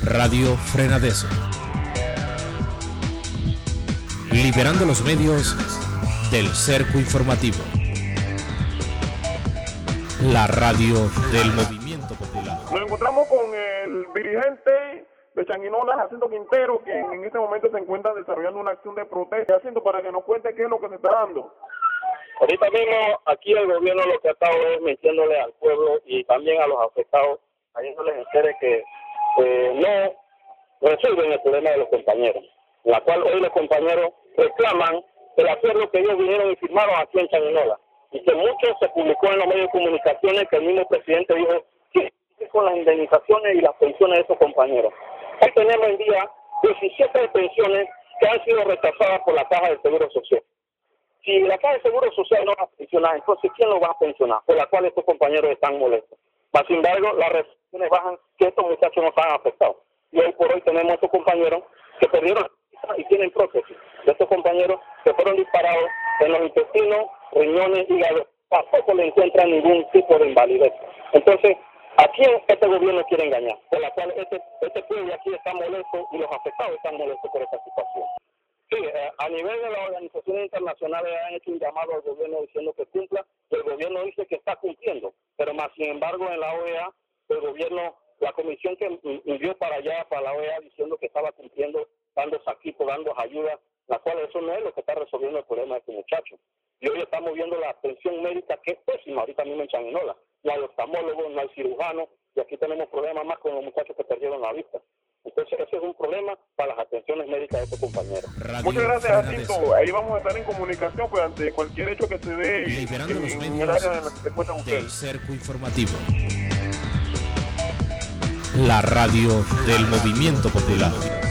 Radio Frenadeso. Liberando los medios del cerco informativo. La radio del movimiento popular. Nos encontramos con el dirigente de Changuinola, Jacinto Quintero, que en este momento se encuentra desarrollando una acción de protesta. Jacinto, para que nos cuente qué es lo que se está dando. Ahorita mismo aquí el gobierno lo que ha estado es mintiéndole al pueblo y también a los afectados, haciéndoles entender que no resuelven el problema de los compañeros, en la cual hoy los compañeros reclaman el acuerdo que ellos vinieron y firmaron aquí en Changuinola, y que mucho se publicó en los medios de comunicaciones que el mismo presidente dijo que con las indemnizaciones y las pensiones de esos compañeros. Hoy tenemos en día 17 pensiones que han sido rechazadas por la Caja de Seguro Social. Si la Caja de Seguro Social no va a pensionar, entonces ¿quién lo va a pensionar? Por la cual estos compañeros están molestos. Mas, sin embargo, las restricciones bajan que estos muchachos no están afectados. Y hoy por hoy tenemos estos compañeros que perdieron y tienen prótesis. De estos compañeros que fueron disparados en los intestinos, riñones, hígado, tampoco le encuentran ningún tipo de invalidez. Entonces, ¿a quién este gobierno quiere engañar? Por la cual este pueblo aquí está molesto y los afectados están molestos por esta situación. Sí, a nivel de las organizaciones internacionales han hecho un llamado al gobierno diciendo que cumpla, y el gobierno dice que está cumpliendo, pero más sin embargo en la OEA, el gobierno, la comisión que envió para allá, para la OEA, diciendo que estaba cumpliendo, dando saquitos, dando ayuda, la cual eso no es lo que está resolviendo el problema de este muchacho. Y hoy estamos viendo la atención médica que es pésima, ahorita mismo en Changuinola. No hay oftalmólogos, no hay cirujanos, y aquí tenemos problemas más con los muchachos que perdieron la vista. Entonces ese es un problema para las atenciones médicas de estos compañeros. Muchas gracias, Jacinto. Ahí vamos a estar en comunicación pues ante cualquier hecho que se dé Liberando los en medios el área en la que se encuentran del ustedes. cerco informativo. La radio del movimiento popular.